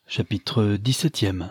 Chapitre 17.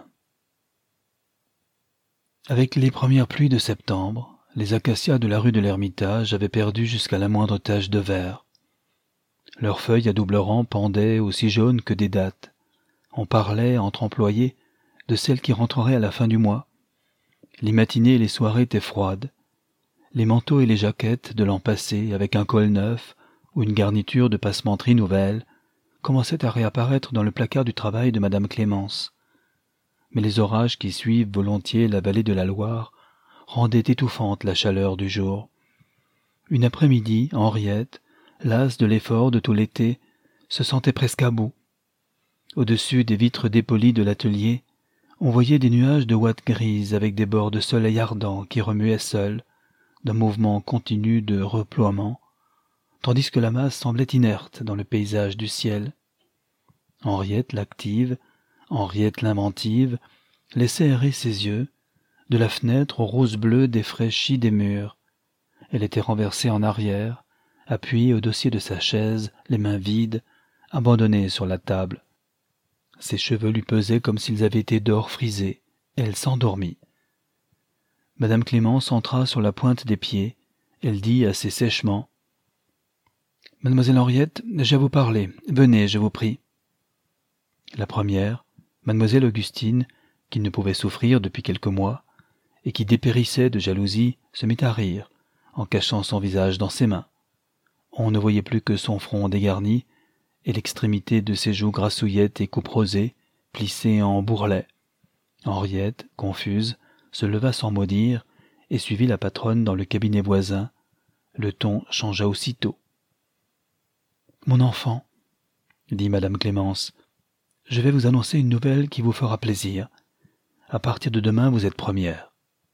Avec les premières pluies de septembre, les acacias de la rue de l'Ermitage avaient perdu jusqu'à la moindre tache de vert. Leurs feuilles à double rang pendaient aussi jaunes que des dattes. On parlait, entre employés, de celles qui rentreraient à la fin du mois. Les matinées et les soirées étaient froides. Les manteaux et les jaquettes de l'an passé, avec un col neuf ou une garniture de passementerie nouvelle, commençaient à réapparaître dans le placard du travail de madame Clémence. Mais les orages qui suivent volontiers la vallée de la Loire rendaient étouffante la chaleur du jour. Une après-midi, Henriette, lasse de l'effort de tout l'été, se sentait presque à bout. Au-dessus des vitres dépolies de l'atelier, on voyait des nuages de ouate grise avec des bords de soleil ardent qui remuaient seuls, d'un mouvement continu de reploiement, tandis que la masse semblait inerte dans le paysage du ciel. Henriette l'active, Henriette l'inventive, laissait errer ses yeux, de la fenêtre au rose bleu défraîchi des murs. Elle était renversée en arrière, appuyée au dossier de sa chaise, les mains vides, abandonnée sur la table. Ses cheveux lui pesaient comme s'ils avaient été d'or frisé. Elle s'endormit. Madame Clémence entra sur la pointe des pieds. Elle dit assez sèchement: « Mademoiselle Henriette, j'ai à vous parler. Venez, je vous prie. » La première, mademoiselle Augustine, qui ne pouvait souffrir depuis quelques mois, et qui dépérissait de jalousie, se mit à rire, en cachant son visage dans ses mains. On ne voyait plus que son front dégarni, et l'extrémité de ses joues grassouillettes et couperosées, plissées en bourrelet. Henriette, confuse, se leva sans mot dire, et suivit la patronne dans le cabinet voisin. Le ton changea aussitôt. « Mon enfant, » dit madame Clémence, « je vais vous annoncer une nouvelle qui vous fera plaisir. À partir de demain, vous êtes première.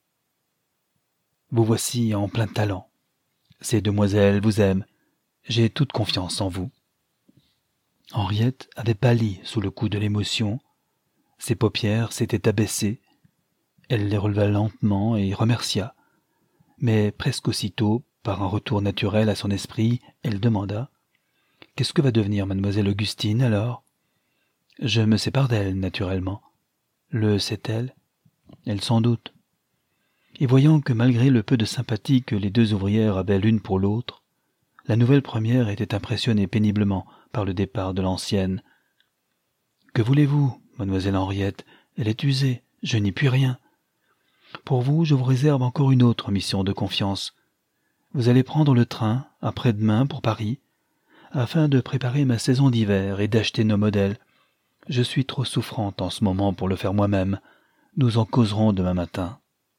Vous voici en plein talent. Ces demoiselles vous aiment. J'ai toute confiance en vous. » Henriette avait pâli sous le coup de l'émotion. Ses paupières s'étaient abaissées. Elle les releva lentement et remercia. Mais presque aussitôt, par un retour naturel à son esprit, elle demanda: « Qu'est-ce que va devenir mademoiselle Augustine, alors ?» « Je me sépare d'elle, naturellement. » « Le sait-elle ? » « Elle s'en doute. » Et voyant que malgré le peu de sympathie que les deux ouvrières avaient l'une pour l'autre, la nouvelle première était impressionnée péniblement par le départ de l'ancienne. « Que voulez-vous, mademoiselle Henriette ? Elle est usée, je n'y puis rien. Pour vous, je vous réserve encore une autre mission de confiance. Vous allez prendre le train, après-demain, pour Paris, afin de préparer ma saison d'hiver et d'acheter nos modèles. Je suis trop souffrante en ce moment pour le faire moi-même. Nous en causerons demain matin. »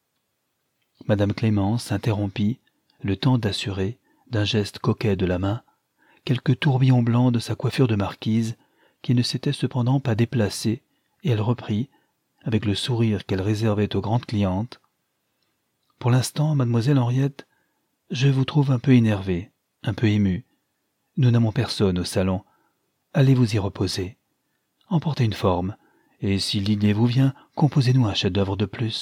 Madame Clémence s'interrompit, le temps d'assurer, d'un geste coquet de la main, quelques tourbillons blancs de sa coiffure de marquise, qui ne s'était cependant pas déplacée, et elle reprit, avec le sourire qu'elle réservait aux grandes clientes: « Pour l'instant, mademoiselle Henriette, je vous trouve un peu énervée, un peu émue. Nous n'avons personne au salon. Allez vous y reposer. Emportez une forme, et si l'idée vous vient, composez-nous un chef-d'œuvre de plus. »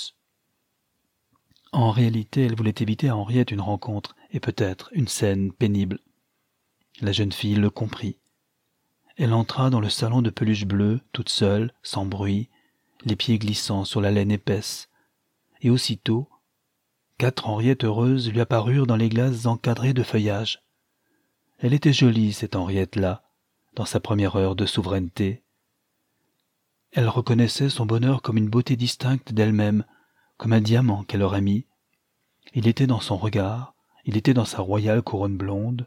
En réalité, elle voulait éviter à Henriette une rencontre et peut-être une scène pénible. La jeune fille le comprit. Elle entra dans le salon de peluche bleue, toute seule, sans bruit, les pieds glissant sur la laine épaisse, et aussitôt, 4 Henriettes heureuses lui apparurent dans les glaces encadrées de feuillage. Elle était jolie, cette Henriette-là, dans sa première heure de souveraineté. Elle reconnaissait son bonheur comme une beauté distincte d'elle-même, comme un diamant qu'elle aurait mis. Il était dans son regard, il était dans sa royale couronne blonde,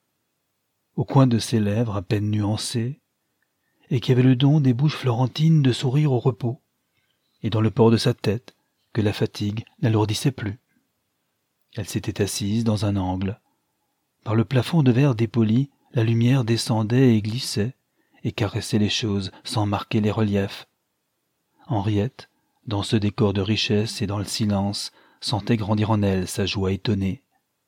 au coin de ses lèvres à peine nuancées, et qui avait le don des bouches florentines de sourire au repos, et dans le port de sa tête, que la fatigue n'alourdissait plus. Elle s'était assise dans un angle. Par le plafond de verre dépoli, la lumière descendait et glissait, et caressait les choses sans marquer les reliefs. Henriette, dans ce décor de richesse et dans le silence, sentait grandir en elle sa joie étonnée.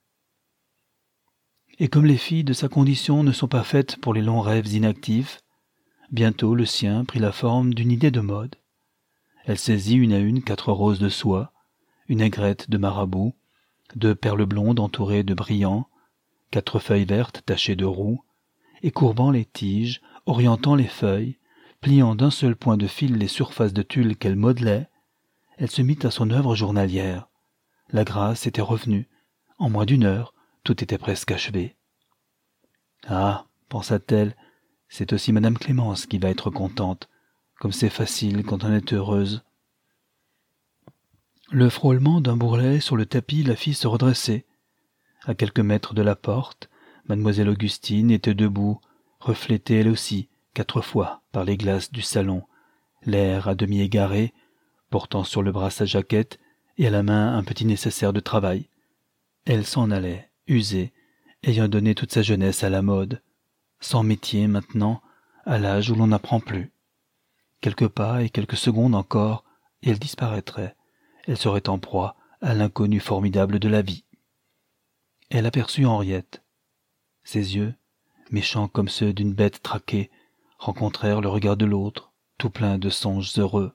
Et comme les filles de sa condition ne sont pas faites pour les longs rêves inactifs, bientôt le sien prit la forme d'une idée de mode. Elle saisit une à une 4 roses de soie, une aigrette de marabout, 2 perles blondes entourées de brillants, 4 feuilles vertes tachées de roux, et courbant les tiges, orientant les feuilles, pliant d'un seul point de fil les surfaces de tulle qu'elle modelait, elle se mit à son œuvre journalière. La grâce était revenue. En moins d'une heure, tout était presque achevé. « Ah, pensa-t-elle, c'est aussi Madame Clémence qui va être contente, comme c'est facile quand on est heureuse. » Le frôlement d'un bourrelet sur le tapis la fit se redresser. À quelques mètres de la porte, mademoiselle Augustine était debout, reflétée elle aussi 4 fois par les glaces du salon, l'air à demi égaré, portant sur le bras sa jaquette et à la main un petit nécessaire de travail. Elle s'en allait, usée, ayant donné toute sa jeunesse à la mode, sans métier maintenant, à l'âge où l'on n'apprend plus. Quelques pas et quelques secondes encore, et elle disparaîtrait. Elle serait en proie à l'inconnu formidable de la vie. Elle aperçut Henriette. Ses yeux, méchants comme ceux d'une bête traquée, rencontrèrent le regard de l'autre, tout plein de songes heureux.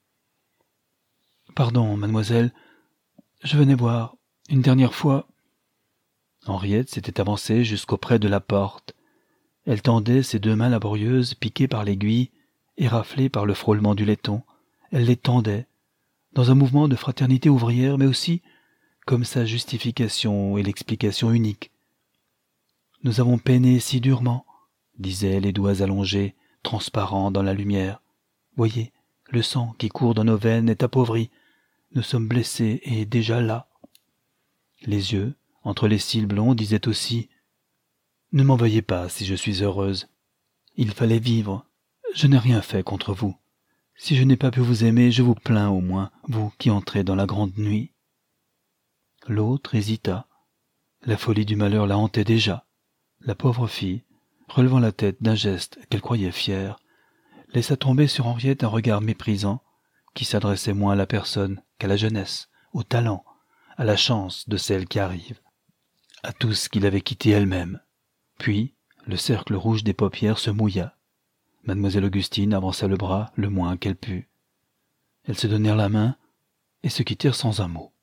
« Pardon, mademoiselle, je venais voir, une dernière fois. » Henriette s'était avancée jusqu'auprès de la porte. Elle tendait ses 2 mains laborieuses, piquées par l'aiguille, éraflées par le frôlement du laiton. Elle les tendait, dans un mouvement de fraternité ouvrière, mais aussi comme sa justification et l'explication unique. « Nous avons peiné si durement, » disaient les doigts allongés, transparents dans la lumière. « Voyez, le sang qui court dans nos veines est appauvri. Nous sommes blessés et déjà là. » Les yeux, entre les cils blonds, disaient aussi « Ne m'en veuillez pas si je suis heureuse. Il fallait vivre. Je n'ai rien fait contre vous. Si je n'ai pas pu vous aimer, je vous plains au moins, vous qui entrez dans la grande nuit. » L'autre hésita. La folie du malheur la hantait déjà. La pauvre fille, relevant la tête d'un geste qu'elle croyait fier, laissa tomber sur Henriette un regard méprisant qui s'adressait moins à la personne qu'à la jeunesse, au talent, à la chance de celle qui arrive, à tout ce qu'il avait quitté elle-même. Puis, le cercle rouge des paupières se mouilla. Mademoiselle Augustine avança le bras le moins qu'elle put. Elles se donnèrent la main et se quittèrent sans un mot.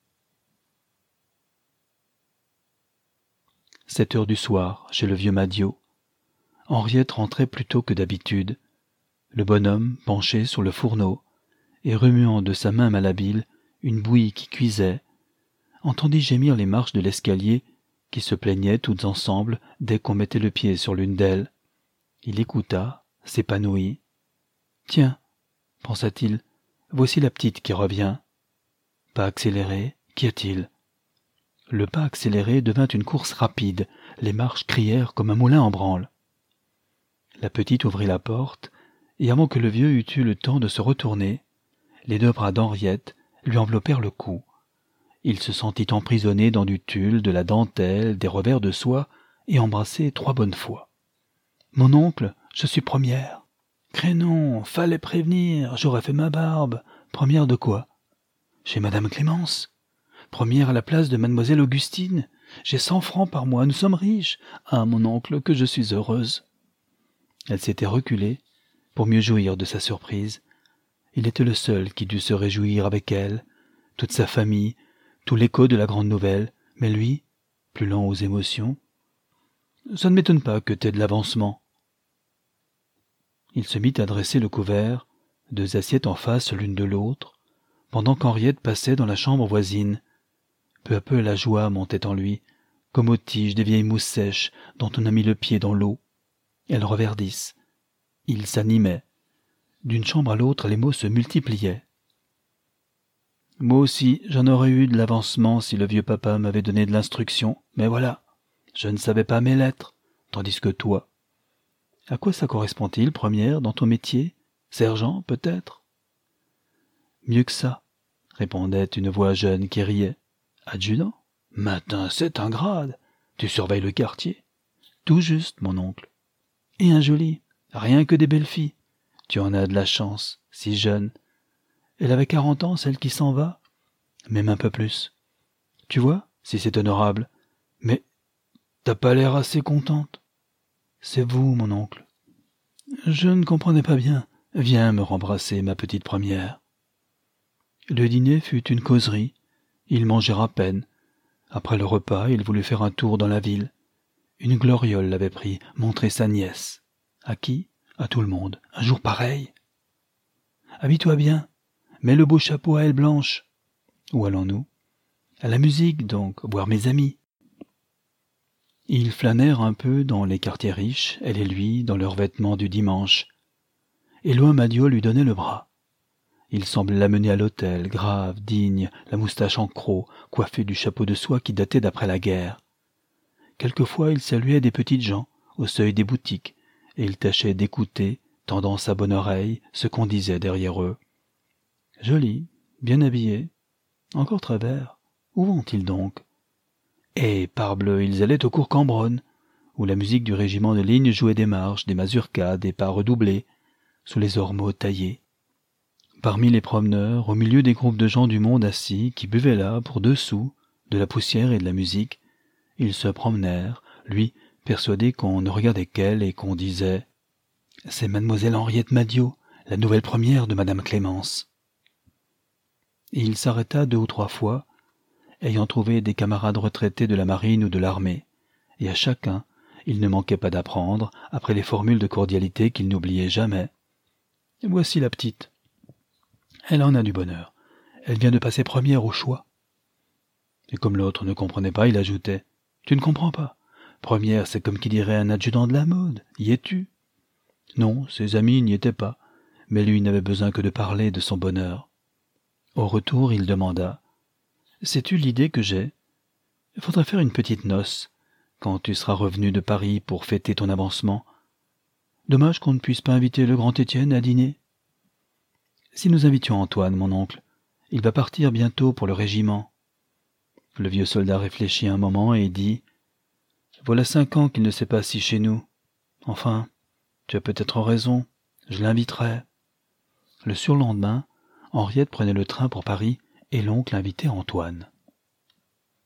7 heures du soir, chez le vieux Madiot. Henriette rentrait plus tôt que d'habitude. Le bonhomme, penché sur le fourneau, et remuant de sa main malhabile une bouillie qui cuisait, entendit gémir les marches de l'escalier qui se plaignaient toutes ensemble dès qu'on mettait le pied sur l'une d'elles. Il écouta, s'épanouit. « Tiens, pensa-t-il, voici la petite qui revient. » Pas accéléré, qu'y a-t-il ? Le pas accéléré devint une course rapide, les marches crièrent comme un moulin en branle. La petite ouvrit la porte, et avant que le vieux eût eu le temps de se retourner, les 2 bras d'Henriette lui enveloppèrent le cou. Il se sentit emprisonné dans du tulle, de la dentelle, des revers de soie, et embrassé 3 bonnes fois. « Mon oncle, je suis première. »« Crénon, fallait prévenir, j'aurais fait ma barbe. »« Première de quoi ?»« Chez Madame Clémence. »« Première à la place de Mademoiselle Augustine. J'ai 100 francs par mois, nous sommes riches. Ah, mon oncle, que je suis heureuse. » Elle s'était reculée pour mieux jouir de sa surprise. Il était le seul qui dût se réjouir avec elle, toute sa famille, tout l'écho de la grande nouvelle, mais lui, plus lent aux émotions. « Ça ne m'étonne pas que t'aies de l'avancement. » Il se mit à dresser le couvert, 2 assiettes en face l'une de l'autre, pendant qu'Henriette passait dans la chambre voisine. Peu à peu la joie montait en lui, comme aux tiges des vieilles mousses sèches dont on a mis le pied dans l'eau. Elles reverdissent. Il s'animait. D'une chambre à l'autre, les mots se multipliaient. « Moi aussi, j'en aurais eu de l'avancement si le vieux papa m'avait donné de l'instruction, mais voilà, je ne savais pas mes lettres, tandis que toi. À quoi ça correspond-il, première, dans ton métier? Sergent, peut-être ?»« Mieux que ça, » répondait une voix jeune qui riait. « Adjudant? Matin, c'est un grade. Tu surveilles le quartier. »« Tout juste, mon oncle. »« Et un joli, rien que des belles filles. Tu en as de la chance, si jeune. Elle avait 40 ans, celle qui s'en va, même un peu plus. Tu vois, si c'est honorable. Mais t'as pas l'air assez contente. »« C'est vous, mon oncle. »« Je ne comprenais pas bien. Viens me rembrasser, ma petite première. » Le dîner fut une causerie. Ils mangèrent à peine. Après le repas, il voulut faire un tour dans la ville. Une gloriole l'avait pris, montrer sa nièce. À qui? À tout le monde. Un jour pareil. Habille-toi bien. Mets le beau chapeau à ailes blanches. Où allons-nous? À la musique, donc, voir mes amis. » Ils flânèrent un peu dans les quartiers riches, elle et lui, dans leurs vêtements du dimanche. Et loin Madio lui donnait le bras. Il semblait l'amener à l'hôtel, grave, digne, la moustache en croc, coiffé du chapeau de soie qui datait d'après la guerre. Quelquefois il saluait des petites gens, au seuil des boutiques, et il tâchait d'écouter, tendant sa bonne oreille, ce qu'on disait derrière eux. Jolis, bien habillés, encore très verts, où vont-ils donc? Et, parbleu, ils allaient au cours Cambronne, où la musique du régiment de ligne jouait des marches, des mazurkas, des pas redoublés, sous les ormeaux taillés. Parmi les promeneurs, au milieu des groupes de gens du monde assis, qui buvaient là, pour 2 sous, de la poussière et de la musique, ils se promenèrent, lui, persuadé qu'on ne regardait qu'elle et qu'on disait « C'est mademoiselle Henriette Madio, la nouvelle première de madame Clémence. » Il s'arrêta 2 ou 3 fois, ayant trouvé des camarades retraités de la marine ou de l'armée, et à chacun, il ne manquait pas d'apprendre, après les formules de cordialité qu'il n'oubliait jamais. « Voici la petite. Elle en a du bonheur. Elle vient de passer première au choix. » Et comme l'autre ne comprenait pas, il ajoutait « Tu ne comprends pas. Première, c'est comme qui dirait un adjudant de la mode. Y es-tu » Non, ses amis n'y étaient pas, mais lui n'avait besoin que de parler de son bonheur. Au retour, il demanda « Sais-tu l'idée que j'ai? Il faudrait faire une petite noce, quand tu seras revenu de Paris pour fêter ton avancement. Dommage qu'on ne puisse pas inviter le grand Étienne à dîner. Si nous invitions Antoine, mon oncle, il va partir bientôt pour le régiment. » Le vieux soldat réfléchit un moment et dit « Voilà 5 ans qu'il ne s'est pas assis chez nous. Enfin, tu as peut-être raison, je l'inviterai. » Le surlendemain, Henriette prenait le train pour Paris et l'oncle invitait Antoine.